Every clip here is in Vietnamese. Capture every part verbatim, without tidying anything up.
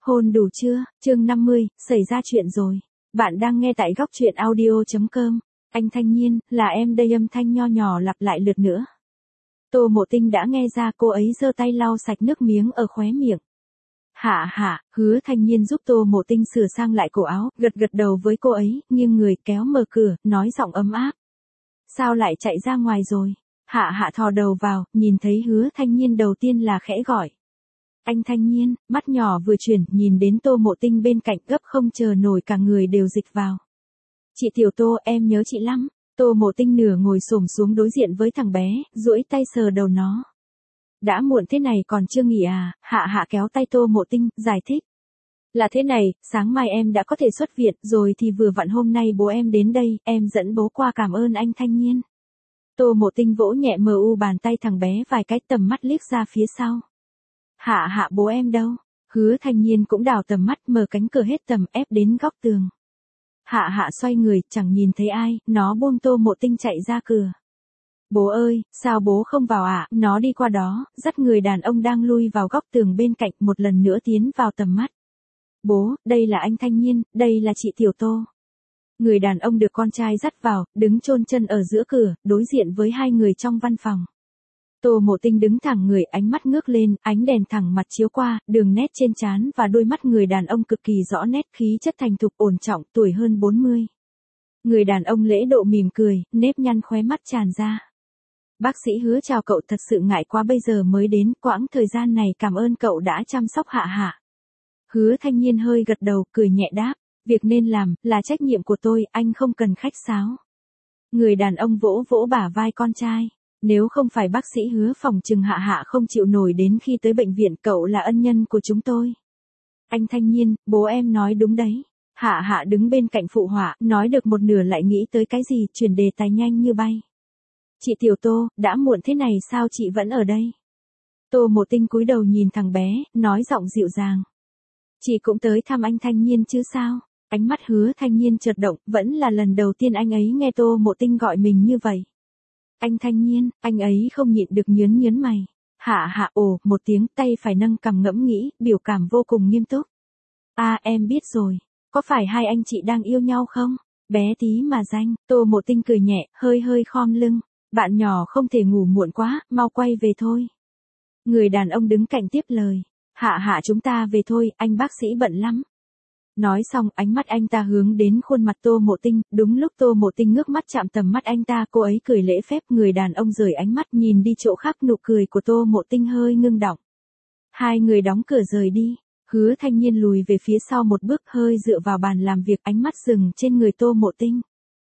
Hôn đủ chưa? Chương năm mươi, xảy ra chuyện rồi. Bạn đang nghe tại góc truyện audio chấm com. Anh Thanh Nhiên, là em đây, âm thanh nho nhỏ lặp lại lượt nữa. Tô Mộ Tinh đã nghe ra, cô ấy giơ tay lau sạch nước miếng ở khóe miệng. Hạ hạ, Hứa Thanh Nhiên giúp Tô Mộ Tinh sửa sang lại cổ áo, gật gật đầu với cô ấy, nghiêng người kéo mở cửa, nói giọng ấm áp. Sao lại chạy ra ngoài rồi? Hạ hạ thò đầu vào, nhìn thấy Hứa Thanh Nhiên đầu tiên là khẽ gọi. Anh Thanh Nhiên, mắt nhỏ vừa chuyển, nhìn đến Tô Mộ Tinh bên cạnh, gấp không chờ nổi, cả người đều dịch vào. Chị Tiểu Tô, em nhớ chị lắm. Tô Mộ Tinh nửa ngồi xổm xuống đối diện với thằng bé, duỗi tay sờ đầu nó. Đã muộn thế này còn chưa nghỉ à? Hạ hạ kéo tay Tô Mộ Tinh, giải thích. Là thế này, sáng mai em đã có thể xuất viện rồi, thì vừa vặn hôm nay bố em đến đây, em dẫn bố qua cảm ơn anh Thanh Nhiên. Tô Mộ Tinh vỗ nhẹ mờ u bàn tay thằng bé vài cái, tầm mắt liếc ra phía sau. Hạ hạ, bố em đâu? Hứa Thanh Nhiên cũng đảo tầm mắt, mở cánh cửa hết tầm, ép đến góc tường. Hạ hạ xoay người, chẳng nhìn thấy ai, nó buông Tô Mộ Tinh chạy ra cửa. Bố ơi, sao bố không vào ạ? À? Nó đi qua đó, dắt người đàn ông đang lui vào góc tường bên cạnh, một lần nữa tiến vào tầm mắt. Bố, đây là anh Thanh Nhiên, đây là chị Tiểu Tô. Người đàn ông được con trai dắt vào, đứng chôn chân ở giữa cửa, đối diện với hai người trong văn phòng. Tô Mộ Tinh đứng thẳng người, ánh mắt ngước lên, ánh đèn thẳng mặt chiếu qua, đường nét trên trán và đôi mắt người đàn ông cực kỳ rõ nét, khí chất thành thục ổn trọng, tuổi hơn bốn mươi. Người đàn ông lễ độ mỉm cười, nếp nhăn khóe mắt tràn ra. Bác sĩ Hứa, chào cậu, thật sự ngại quá bây giờ mới đến, quãng thời gian này cảm ơn cậu đã chăm sóc hạ hạ. Hứa Thanh Nhiên hơi gật đầu, cười nhẹ đáp, việc nên làm, là trách nhiệm của tôi, anh không cần khách sáo. Người đàn ông vỗ vỗ bả vai con trai. Nếu không phải bác sĩ Hứa, phòng chừng hạ hạ không chịu nổi đến khi tới bệnh viện, cậu là ân nhân của chúng tôi. Anh Thanh Nhiên, bố em nói đúng đấy. Hạ hạ đứng bên cạnh phụ họa, nói được một nửa lại nghĩ tới cái gì, chuyển đề tài nhanh như bay. Chị Tiểu Tô, đã muộn thế này sao chị vẫn ở đây? Tô Mộ Tinh cúi đầu nhìn thằng bé, nói giọng dịu dàng. Chị cũng tới thăm anh Thanh Nhiên chứ sao? Ánh mắt Hứa Thanh Nhiên chợt động, vẫn là lần đầu tiên anh ấy nghe Tô Mộ Tinh gọi mình như vậy. Anh Thanh Nhiên, anh ấy không nhịn được nhớn nhớn mày. Hạ hạ ồ, một tiếng, tay phải nâng cằm ngẫm nghĩ, biểu cảm vô cùng nghiêm túc. À, em biết rồi, có phải hai anh chị đang yêu nhau không? Bé tí mà danh. Tô Mộ Tinh cười nhẹ, hơi hơi khom lưng. Bạn nhỏ không thể ngủ muộn quá, mau quay về thôi. Người đàn ông đứng cạnh tiếp lời. Hạ hạ, chúng ta về thôi, anh bác sĩ bận lắm. Nói xong, ánh mắt anh ta hướng đến khuôn mặt Tô Mộ Tinh, đúng lúc Tô Mộ Tinh ngước mắt chạm tầm mắt anh ta, cô ấy cười lễ phép, người đàn ông rời ánh mắt nhìn đi chỗ khác, nụ cười của Tô Mộ Tinh hơi ngưng đọng. Hai người đóng cửa rời đi, Hứa Thanh Nhiên lùi về phía sau một bước, hơi dựa vào bàn làm việc, ánh mắt dừng trên người Tô Mộ Tinh.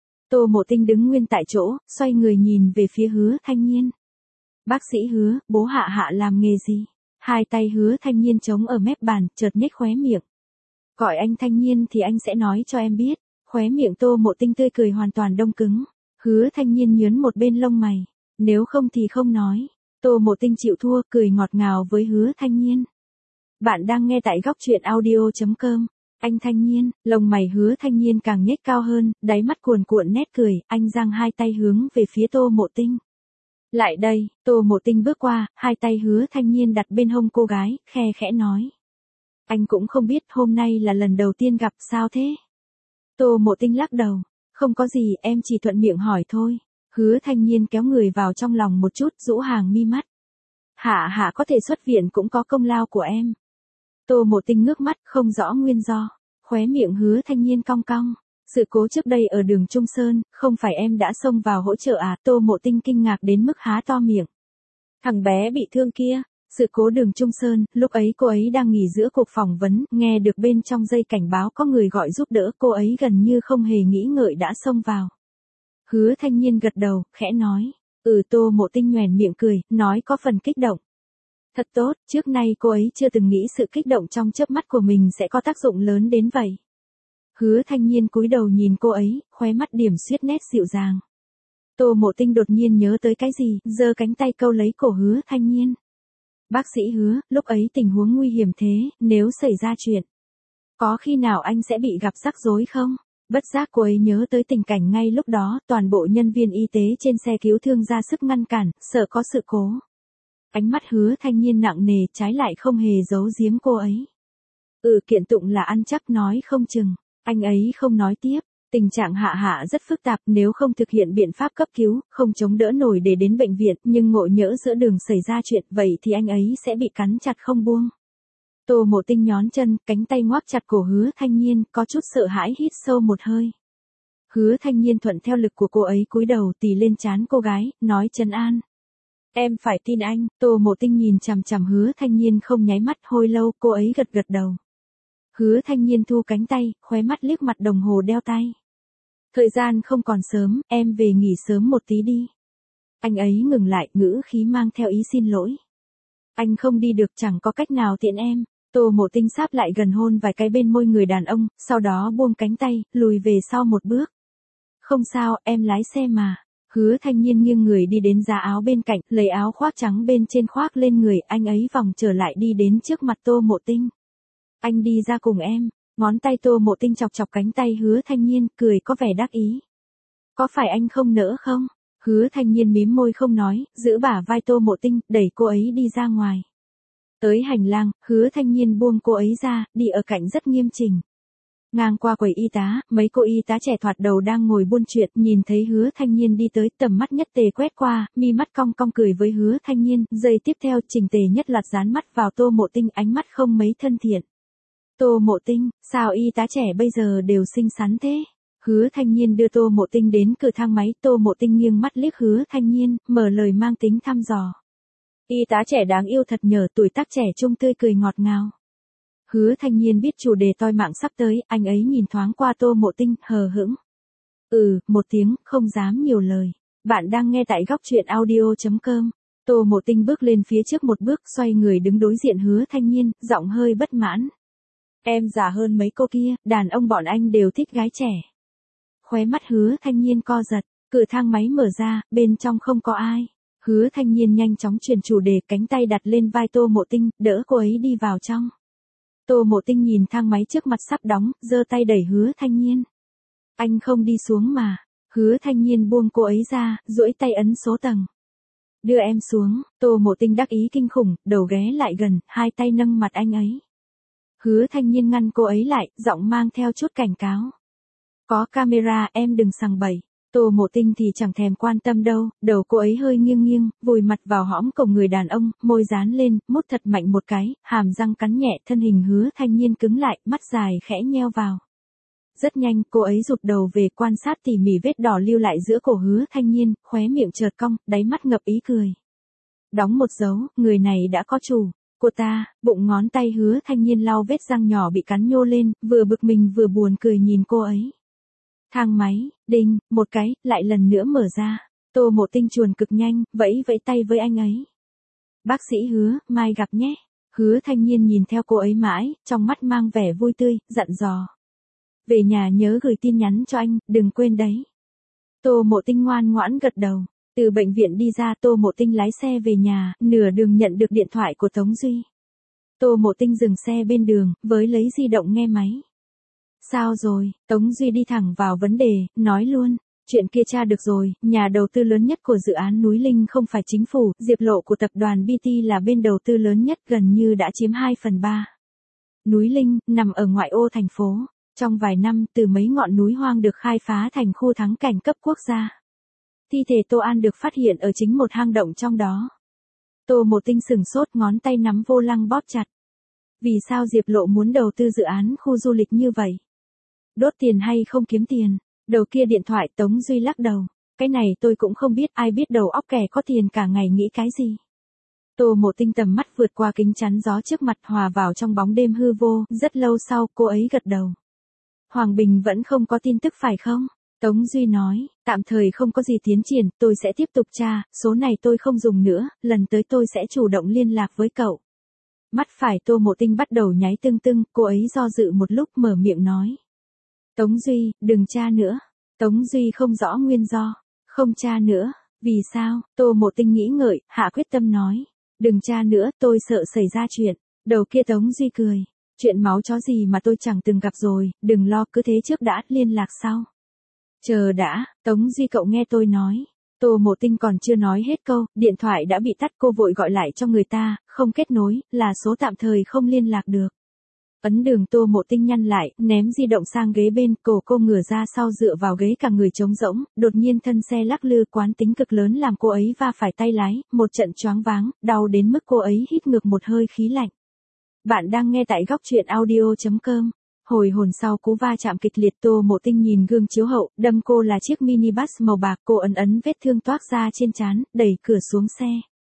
Tô Mộ Tinh đứng nguyên tại chỗ, xoay người nhìn về phía Hứa Thanh Nhiên. Bác sĩ Hứa, bố hạ hạ làm nghề gì? Hai tay Hứa Thanh Nhiên chống ở mép bàn, chợt nhếch khóe miệng. Gọi anh Thanh Nhiên thì anh sẽ nói cho em biết. Khóe miệng Tô Mộ Tinh tươi cười hoàn toàn đông cứng. Hứa Thanh Nhiên nhớn một bên lông mày. Nếu không thì không nói. Tô Mộ Tinh chịu thua, cười ngọt ngào với Hứa Thanh Nhiên. Bạn đang nghe tại góc truyện audio chấm com. Anh Thanh Nhiên, lông mày Hứa Thanh Nhiên càng nhếch cao hơn, đáy mắt cuồn cuộn nét cười, anh giang hai tay hướng về phía Tô Mộ Tinh. Lại đây, Tô Mộ Tinh bước qua, hai tay Hứa Thanh Nhiên đặt bên hông cô gái, khe khẽ nói. Anh cũng không biết hôm nay là lần đầu tiên gặp sao thế? Tô Mộ Tinh lắc đầu. Không có gì, em chỉ thuận miệng hỏi thôi. Hứa Thanh Nhiên kéo người vào trong lòng một chút, rũ hàng mi mắt. Hạ hạ có thể xuất viện cũng có công lao của em. Tô Mộ Tinh ngước mắt, không rõ nguyên do. Khóe miệng Hứa Thanh Nhiên cong cong. Sự cố trước đây ở đường Trung Sơn, không phải em đã xông vào hỗ trợ à? Tô Mộ Tinh kinh ngạc đến mức há to miệng. Thằng bé bị thương kia. Sự cố đường Trung Sơn, lúc ấy cô ấy đang nghỉ giữa cuộc phỏng vấn, nghe được bên trong dây cảnh báo có người gọi giúp đỡ, cô ấy gần như không hề nghĩ ngợi đã xông vào. Hứa Thanh Nhiên gật đầu, khẽ nói. Ừ, Tô Mộ Tinh nhoẻn miệng cười, nói có phần kích động. Thật tốt, trước nay cô ấy chưa từng nghĩ sự kích động trong chớp mắt của mình sẽ có tác dụng lớn đến vậy. Hứa Thanh Nhiên cúi đầu nhìn cô ấy, khóe mắt điểm xuyết nét dịu dàng. Tô Mộ Tinh đột nhiên nhớ tới cái gì, giơ cánh tay câu lấy cổ Hứa Thanh Nhiên. Bác sĩ Hứa, lúc ấy tình huống nguy hiểm thế, nếu xảy ra chuyện, có khi nào anh sẽ bị gặp rắc rối không? Bất giác cô ấy nhớ tới tình cảnh ngay lúc đó, toàn bộ nhân viên y tế trên xe cứu thương ra sức ngăn cản, sợ có sự cố. Ánh mắt Hứa Thanh Nhiên nặng nề, trái lại không hề giấu giếm cô ấy. Ừ, kiện tụng là ăn chắc nói không chừng. Anh ấy không nói tiếp. Tình trạng Hạ Hạ rất phức tạp, nếu không thực hiện biện pháp cấp cứu, không chống đỡ nổi để đến bệnh viện, nhưng ngộ nhỡ giữa đường xảy ra chuyện, vậy thì anh ấy sẽ bị cắn chặt không buông. Tô Mộ Tinh nhón chân, cánh tay ngoác chặt cổ Hứa Thanh Nhiên, có chút sợ hãi hít sâu một hơi. Hứa Thanh Nhiên thuận theo lực của cô ấy cúi đầu tì lên trán cô gái, nói trấn an. Em phải tin anh. Tô Mộ Tinh nhìn chằm chằm Hứa Thanh Nhiên không nháy mắt, hồi lâu cô ấy gật gật đầu. Hứa Thanh Nhiên thu cánh tay, khóe mắt liếc mặt đồng hồ đeo tay. Thời gian không còn sớm, em về nghỉ sớm một tí đi. Anh ấy ngừng lại, ngữ khí mang theo ý xin lỗi. Anh không đi được, chẳng có cách nào tiện em. Tô Mộ Tinh sáp lại gần hôn vài cái bên môi người đàn ông, sau đó buông cánh tay, lùi về sau một bước. Không sao, em lái xe mà. Hứa Thanh Nhiên nghiêng người đi đến giá áo bên cạnh, lấy áo khoác trắng bên trên khoác lên người, anh ấy vòng trở lại đi đến trước mặt Tô Mộ Tinh. Anh đi ra cùng em. Ngón tay Tô Mộ Tinh chọc chọc cánh tay Hứa Thanh Nhiên, cười có vẻ đắc ý. Có phải anh không nỡ không? Hứa Thanh Nhiên mím môi không nói, giữ bả vai Tô Mộ Tinh, đẩy cô ấy đi ra ngoài. Tới hành lang, Hứa Thanh Nhiên buông cô ấy ra, đi ở cạnh rất nghiêm chỉnh. Ngang qua quầy y tá, mấy cô y tá trẻ thoạt đầu đang ngồi buôn chuyện, nhìn thấy Hứa Thanh Nhiên đi tới, tầm mắt nhất tề quét qua, mi mắt cong cong cười với Hứa Thanh Nhiên, giây tiếp theo Trình Tề nhất loạt dán mắt vào Tô Mộ Tinh, ánh mắt không mấy thân thiện. Tô Mộ Tinh, sao y tá trẻ bây giờ đều xinh xắn thế? Hứa Thanh Nhiên đưa Tô Mộ Tinh đến cửa thang máy, Tô Mộ Tinh nghiêng mắt liếc Hứa Thanh Nhiên, mở lời mang tính thăm dò. Y tá trẻ đáng yêu thật nhờ, tuổi tác trẻ trung tươi cười ngọt ngào. Hứa Thanh Nhiên biết chủ đề toi mạng sắp tới, anh ấy nhìn thoáng qua Tô Mộ Tinh, hờ hững. Ừ, một tiếng, không dám nhiều lời. Bạn đang nghe tại góc truyện audio chấm com. Tô Mộ Tinh bước lên phía trước một bước, xoay người đứng đối diện Hứa Thanh Nhiên, giọng hơi bất mãn. Em già hơn mấy cô kia, đàn ông bọn anh đều thích gái trẻ. Khóe mắt Hứa Thanh Nhiên co giật, cửa thang máy mở ra, bên trong không có ai. Hứa Thanh Nhiên nhanh chóng chuyển chủ đề, cánh tay đặt lên vai Tô Mộ Tinh, đỡ cô ấy đi vào trong. Tô Mộ Tinh nhìn thang máy trước mặt sắp đóng, giơ tay đẩy Hứa Thanh Nhiên. Anh không đi xuống mà. Hứa Thanh Nhiên buông cô ấy ra, duỗi tay ấn số tầng. Đưa em xuống. Tô Mộ Tinh đắc ý kinh khủng, đầu ghé lại gần, hai tay nâng mặt anh ấy. Hứa Thanh Nhiên ngăn cô ấy lại, giọng mang theo chút cảnh cáo. Có camera, em đừng sằng bậy. Tô Mộ Tinh thì chẳng thèm quan tâm đâu, đầu cô ấy hơi nghiêng nghiêng, vùi mặt vào hõm cổng người đàn ông, môi dán lên, mút thật mạnh một cái, hàm răng cắn nhẹ, thân hình Hứa Thanh Nhiên cứng lại, mắt dài khẽ nheo vào. Rất nhanh, cô ấy rụt đầu về quan sát tỉ mỉ vết đỏ lưu lại giữa cổ Hứa Thanh Nhiên, khóe miệng chợt cong, đáy mắt ngập ý cười. Đóng một dấu, người này đã có chủ. Cô ta, bụng ngón tay Hứa Thanh Nhiên lau vết răng nhỏ bị cắn nhô lên, vừa bực mình vừa buồn cười nhìn cô ấy. Thang máy, đinh, một cái, lại lần nữa mở ra. Tô Mộ Tinh chuồn cực nhanh, vẫy vẫy tay với anh ấy. Bác sĩ Hứa, mai gặp nhé. Hứa Thanh Nhiên nhìn theo cô ấy mãi, trong mắt mang vẻ vui tươi, dặn dò. Về nhà nhớ gửi tin nhắn cho anh, đừng quên đấy. Tô Mộ Tinh ngoan ngoãn gật đầu. Từ bệnh viện đi ra, Tô Mộ Tinh lái xe về nhà, nửa đường nhận được điện thoại của Tống Duy. Tô Mộ Tinh dừng xe bên đường, với lấy di động nghe máy. Sao rồi? Tống Duy đi thẳng vào vấn đề, nói luôn. Chuyện kia tra được rồi, nhà đầu tư lớn nhất của dự án Núi Linh không phải chính phủ, Diệp Lộ của tập đoàn bê tê là bên đầu tư lớn nhất, gần như đã chiếm hai phần ba. Núi Linh, nằm ở ngoại ô thành phố. Trong vài năm, từ mấy ngọn núi hoang được khai phá thành khu thắng cảnh cấp quốc gia. Thi thể Tô An được phát hiện ở chính một hang động trong đó. Tô Mộ Tinh sừng sốt, ngón tay nắm vô lăng bóp chặt. Vì sao Diệp Lộ muốn đầu tư dự án khu du lịch như vậy? Đốt tiền hay không kiếm tiền? Đầu kia điện thoại Tống Duy lắc đầu. Cái này tôi cũng không biết, ai biết đầu óc kẻ có tiền cả ngày nghĩ cái gì. Tô Mộ Tinh tầm mắt vượt qua kính chắn gió trước mặt, hòa vào trong bóng đêm hư vô, rất lâu sau cô ấy gật đầu. Hoàng Bình vẫn không có tin tức phải không? Tống Duy nói, tạm thời không có gì tiến triển, tôi sẽ tiếp tục tra, số này tôi không dùng nữa, lần tới tôi sẽ chủ động liên lạc với cậu. Mắt phải Tô Mộ Tinh bắt đầu nháy tưng tưng, cô ấy do dự một lúc mở miệng nói. Tống Duy, đừng tra nữa. Tống Duy không rõ nguyên do. Không tra nữa. Vì sao? Tô Mộ Tinh nghĩ ngợi, hạ quyết tâm nói. Đừng tra nữa, tôi sợ xảy ra chuyện. Đầu kia Tống Duy cười. Chuyện máu chó gì mà tôi chẳng từng gặp rồi, đừng lo, cứ thế trước đã, liên lạc sau. Chờ đã, Tống Duy cậu nghe tôi nói. Tô Mộ Tinh còn chưa nói hết câu, điện thoại đã bị tắt, cô vội gọi lại cho người ta, không kết nối, là số tạm thời không liên lạc được. Ấn Đường Tô Mộ Tinh nhăn lại, ném di động sang ghế bên, cổ cô ngửa ra sau dựa vào ghế cả người trống rỗng, đột nhiên thân xe lắc lư quán tính cực lớn làm cô ấy va phải tay lái, một trận choáng váng, đau đến mức cô ấy hít ngược một hơi khí lạnh. Bạn đang nghe tại góc truyện audio chấm com. Hồi hồn sau cú va chạm kịch liệt, Tô Mộ Tinh nhìn gương chiếu hậu, đâm cô là chiếc minibus màu bạc, cô ấn ấn vết thương toác ra trên trán, đẩy cửa xuống xe.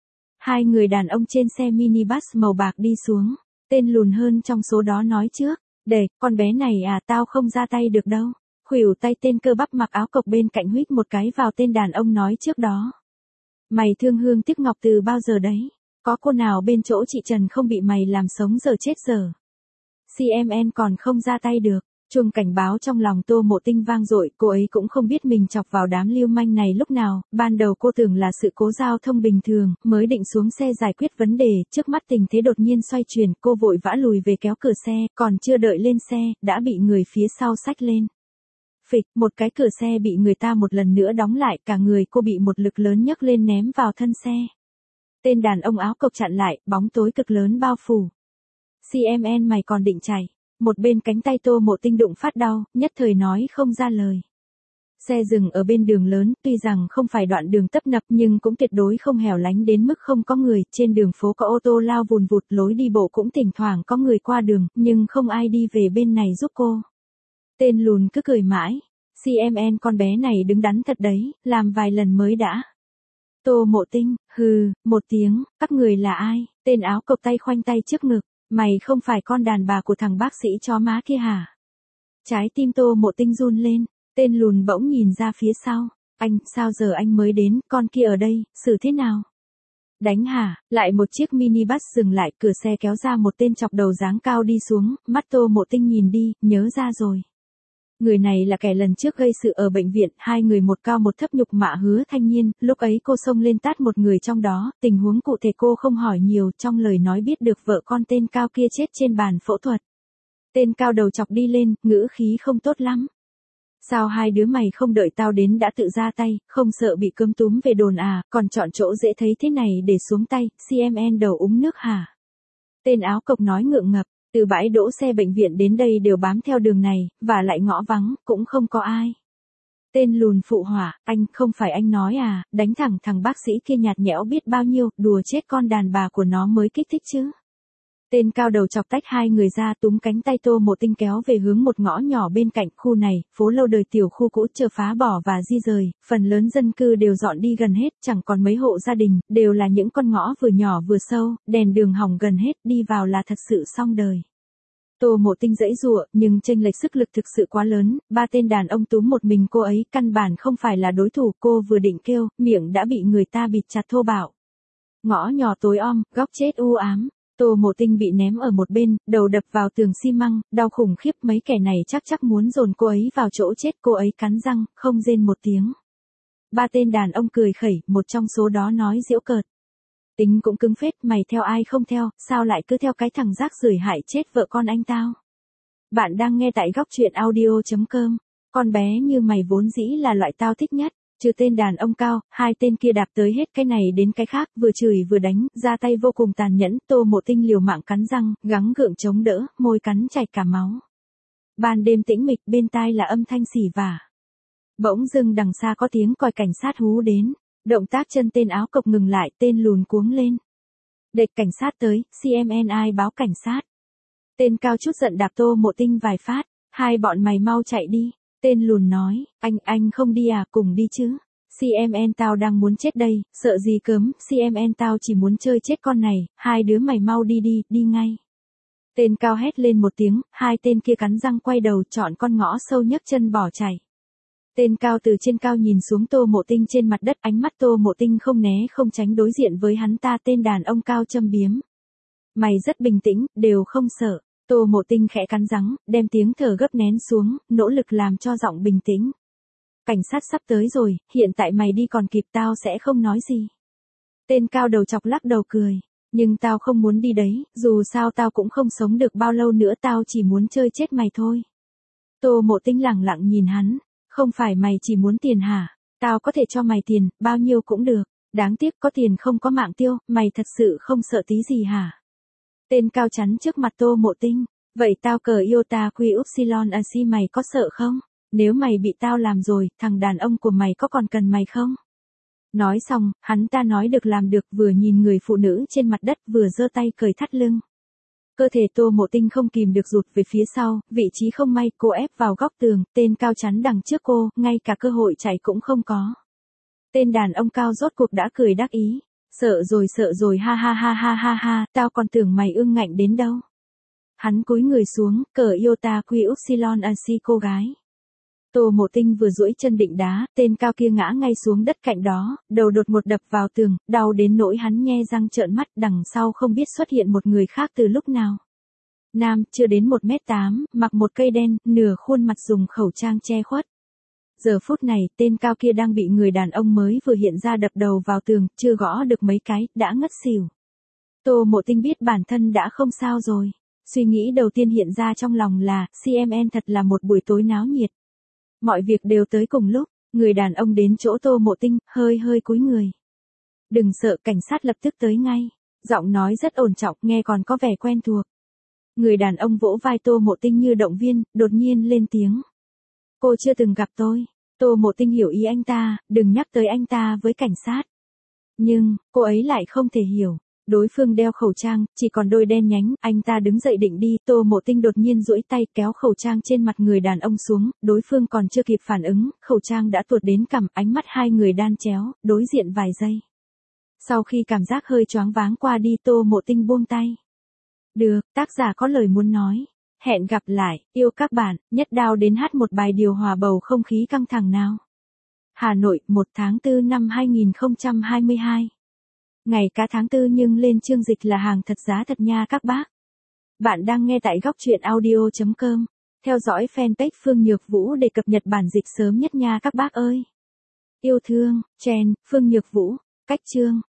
Hai người đàn ông trên xe minibus màu bạc đi xuống. Tên lùn hơn trong số đó nói trước, để, con bé này à, tao không ra tay được đâu. Khuỷu tay tên cơ bắp mặc áo cộc bên cạnh huých một cái vào tên đàn ông nói trước đó. Mày thương hương tiếc ngọc từ bao giờ đấy? Có cô nào bên chỗ chị Trần không bị mày làm sống giờ chết giờ? xê em en còn không ra tay được. Chuông cảnh báo trong lòng Tô Mộ Tinh vang dội, cô ấy cũng không biết mình chọc vào đám lưu manh này lúc nào, ban đầu cô tưởng là sự cố giao thông bình thường, mới định xuống xe giải quyết vấn đề, trước mắt tình thế đột nhiên xoay chuyển, cô vội vã lùi về kéo cửa xe, còn chưa đợi lên xe, đã bị người phía sau xách lên. Phịch, một cái cửa xe bị người ta một lần nữa đóng lại, cả người cô bị một lực lớn nhấc lên ném vào thân xe. Tên đàn ông áo cộc chặn lại, bóng tối cực lớn bao phủ. xê em en mày còn định chạy? Một bên cánh tay Tô Mộ Tinh đụng phát đau, nhất thời nói không ra lời. Xe dừng ở bên đường lớn, tuy rằng không phải đoạn đường tấp nập nhưng cũng tuyệt đối không hẻo lánh đến mức không có người, trên đường phố có ô tô lao vùn vụt, lối đi bộ cũng thỉnh thoảng có người qua đường, nhưng không ai đi về bên này giúp cô. Tên lùn cứ cười mãi, xê em en con bé này đứng đắn thật đấy, làm vài lần mới đã. Tô Mộ Tinh, hừ, một tiếng, các người là ai? Tên áo cộc tay khoanh tay trước ngực. Mày không phải con đàn bà của thằng bác sĩ chó má kia hả? Trái tim Tô Mộ Tinh run lên, tên lùn bỗng nhìn ra phía sau. Anh, sao giờ anh mới đến, con kia ở đây, xử thế nào? Đánh hả? Lại một chiếc minibus dừng lại, cửa xe kéo ra một tên chọc đầu dáng cao đi xuống, mắt Tô Mộ Tinh nhìn đi, nhớ ra rồi. Người này là kẻ lần trước gây sự ở bệnh viện, hai người một cao một thấp nhục mạ Hứa Thanh Nhiên, lúc ấy cô xông lên tát một người trong đó, tình huống cụ thể cô không hỏi nhiều, trong lời nói biết được vợ con tên cao kia chết trên bàn phẫu thuật. Tên cao đầu chọc đi lên, ngữ khí không tốt lắm. Sao hai đứa mày không đợi tao đến đã tự ra tay, không sợ bị cấm túm về đồn à, còn chọn chỗ dễ thấy thế này để xuống tay, xê em en đầu uống nước hả? Tên áo cộc nói ngượng ngập. Từ bãi đỗ xe bệnh viện đến đây đều bám theo đường này, và lại ngõ vắng, cũng không có ai. Tên lùn phụ họa, anh, không phải anh nói à, đánh thẳng thằng bác sĩ kia nhạt nhẽo biết bao nhiêu, đùa chết con đàn bà của nó mới kích thích chứ. Tên cao đầu chọc tách hai người ra túm cánh tay Tô Mộ Tinh kéo về hướng một ngõ nhỏ bên cạnh khu này, phố lâu đời tiểu khu cũ chờ phá bỏ và di rời, phần lớn dân cư đều dọn đi gần hết, chẳng còn mấy hộ gia đình, đều là những con ngõ vừa nhỏ vừa sâu, đèn đường hỏng gần hết, đi vào là thật sự xong đời. Tô Mộ Tinh giãy giụa, nhưng chênh lệch sức lực thực sự quá lớn, ba tên đàn ông túm một mình cô ấy, căn bản không phải là đối thủ, cô vừa định kêu, miệng đã bị người ta bịt chặt thô bạo. Ngõ nhỏ tối om, góc chết u ám. Tô Mộ Tinh bị ném ở một bên, đầu đập vào tường xi măng, đau khủng khiếp, mấy kẻ này chắc chắc muốn dồn cô ấy vào chỗ chết, cô ấy cắn răng, không rên một tiếng. Ba tên đàn ông cười khẩy, một trong số đó nói giễu cợt. Tính cũng cứng phết, mày theo ai không theo, sao lại cứ theo cái thằng rác rưởi hại chết vợ con anh tao. Bạn đang nghe tại góc truyện audio chấm com, con bé như mày vốn dĩ là loại tao thích nhất. Trừ tên đàn ông cao, hai tên kia đạp tới hết cái này đến cái khác, vừa chửi vừa đánh, ra tay vô cùng tàn nhẫn, Tô Mộ Tinh liều mạng cắn răng, gắng gượng chống đỡ, môi cắn chảy cả máu. Ban đêm tĩnh mịch, bên tai là âm thanh xỉ vả. Bỗng dưng đằng xa có tiếng còi cảnh sát hú đến, động tác chân tên áo cộc ngừng lại, tên lùn cuống lên. Địch cảnh sát tới, xê em en ai báo cảnh sát. Tên cao chút giận đạp Tô Mộ Tinh vài phát, hai bọn mày mau chạy đi. Tên lùn nói, anh, anh không đi à, cùng đi chứ. xê em en tao đang muốn chết đây, sợ gì cớm, xê em en tao chỉ muốn chơi chết con này, hai đứa mày mau đi đi, đi ngay. Tên cao hét lên một tiếng, hai tên kia cắn răng quay đầu chọn con ngõ sâu nhấc chân bỏ chạy. Tên cao từ trên cao nhìn xuống Tô Mộ Tinh trên mặt đất, ánh mắt Tô Mộ Tinh không né không tránh đối diện với hắn ta. Tên đàn ông cao châm biếm. Mày rất bình tĩnh, đều không sợ. Tô Mộ Tinh khẽ cắn răng, đem tiếng thở gấp nén xuống, nỗ lực làm cho giọng bình tĩnh. Cảnh sát sắp tới rồi, hiện tại mày đi còn kịp, tao sẽ không nói gì. Tên cao đầu chọc lắc đầu cười. Nhưng tao không muốn đi đấy, dù sao tao cũng không sống được bao lâu nữa, tao chỉ muốn chơi chết mày thôi. Tô Mộ Tinh lẳng lặng nhìn hắn. Không phải mày chỉ muốn tiền hả? Tao có thể cho mày tiền, bao nhiêu cũng được. Đáng tiếc có tiền không có mạng tiêu, mày thật sự không sợ tí gì hả? Tên cao chắn trước mặt Tô Mộ Tinh. Vậy tao cờ yêu ta quy upsilon a si mày có sợ không? Nếu mày bị tao làm rồi, thằng đàn ông của mày có còn cần mày không? Nói xong, hắn ta nói được làm được, vừa nhìn người phụ nữ trên mặt đất vừa giơ tay cởi thắt lưng. Cơ thể Tô Mộ Tinh không kìm được rụt về phía sau, vị trí không may cô ép vào góc tường, tên cao chắn đằng trước cô, ngay cả cơ hội chạy cũng không có. Tên đàn ông cao rốt cuộc đã cười đắc ý. Sợ rồi sợ rồi ha ha ha ha ha ha, tao còn tưởng mày ương ngạnh đến đâu. Hắn cúi người xuống, cờ yêu ta quy upsilon a si cô gái. Tô Mộ Tinh vừa duỗi chân định đá, tên cao kia ngã ngay xuống đất cạnh đó, đầu đột ngột đập vào tường, đau đến nỗi hắn nhe răng trợn mắt, đằng sau không biết xuất hiện một người khác từ lúc nào. Nam, chưa đến một mét tám, mặc một cây đen, nửa khuôn mặt dùng khẩu trang che khuất. Giờ phút này, tên cao kia đang bị người đàn ông mới vừa hiện ra đập đầu vào tường, chưa gõ được mấy cái, đã ngất xỉu. Tô Mộ Tinh biết bản thân đã không sao rồi. Suy nghĩ đầu tiên hiện ra trong lòng là, xê em en thật là một buổi tối náo nhiệt. Mọi việc đều tới cùng lúc, người đàn ông đến chỗ Tô Mộ Tinh, hơi hơi cúi người. Đừng sợ, cảnh sát lập tức tới ngay. Giọng nói rất ổn trọng, nghe còn có vẻ quen thuộc. Người đàn ông vỗ vai Tô Mộ Tinh như động viên, đột nhiên lên tiếng. Cô chưa từng gặp tôi. Tô Mộ Tinh hiểu ý anh ta, đừng nhắc tới anh ta với cảnh sát. Nhưng, cô ấy lại không thể hiểu. Đối phương đeo khẩu trang, chỉ còn đôi đen nhánh, anh ta đứng dậy định đi, Tô Mộ Tinh đột nhiên duỗi tay kéo khẩu trang trên mặt người đàn ông xuống, đối phương còn chưa kịp phản ứng, khẩu trang đã tuột đến cằm, ánh mắt hai người đan chéo, đối diện vài giây. Sau khi cảm giác hơi choáng váng qua đi, Tô Mộ Tinh buông tay. Được, tác giả có lời muốn nói. Hẹn gặp lại, yêu các bạn, nhất đao đến hát một bài điều hòa bầu không khí căng thẳng nào. Hà Nội, một tháng tư năm hai nghìn không trăm hai mươi hai. Ngày cá tháng tư nhưng lên chương dịch là hàng thật giá thật nha các bác. Bạn đang nghe tại góc truyện audio chấm com. Theo dõi fanpage Phương Nhược Vũ để cập nhật bản dịch sớm nhất nha các bác ơi. Yêu thương, Chen, Phương Nhược Vũ, cách chương.